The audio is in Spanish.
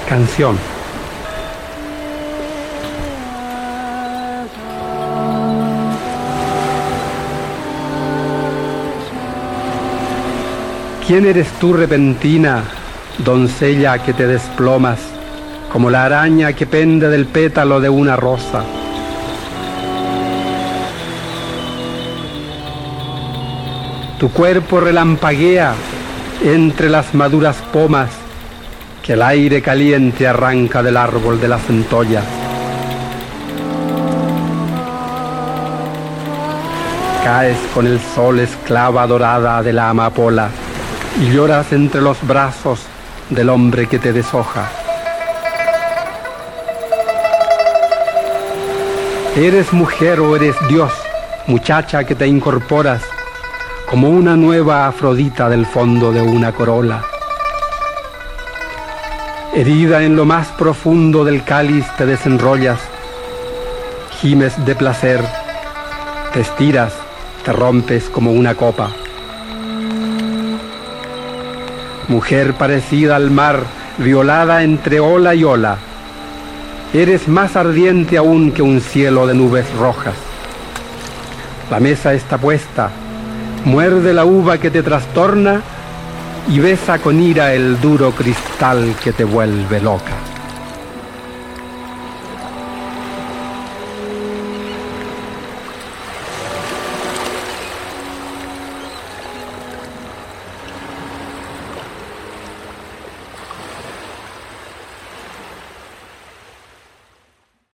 Canción. ¿Quién eres tú, repentina, doncella que te desplomas, como la araña que pende del pétalo de una rosa? Tu cuerpo relampaguea entre las maduras pomas que el aire caliente arranca del árbol de la centolla. Caes con el sol esclava dorada de la amapola y lloras entre los brazos del hombre que te deshoja. ¿Eres mujer o eres Dios, muchacha que te incorporas como una nueva Afrodita del fondo de una corola? Herida en lo más profundo del cáliz te desenrollas, gimes de placer, te estiras, te rompes como una copa. Mujer parecida al mar, violada entre ola y ola, eres más ardiente aún que un cielo de nubes rojas. La mesa está puesta, muerde la uva que te trastorna y besa con ira el duro cristal que te vuelve loca.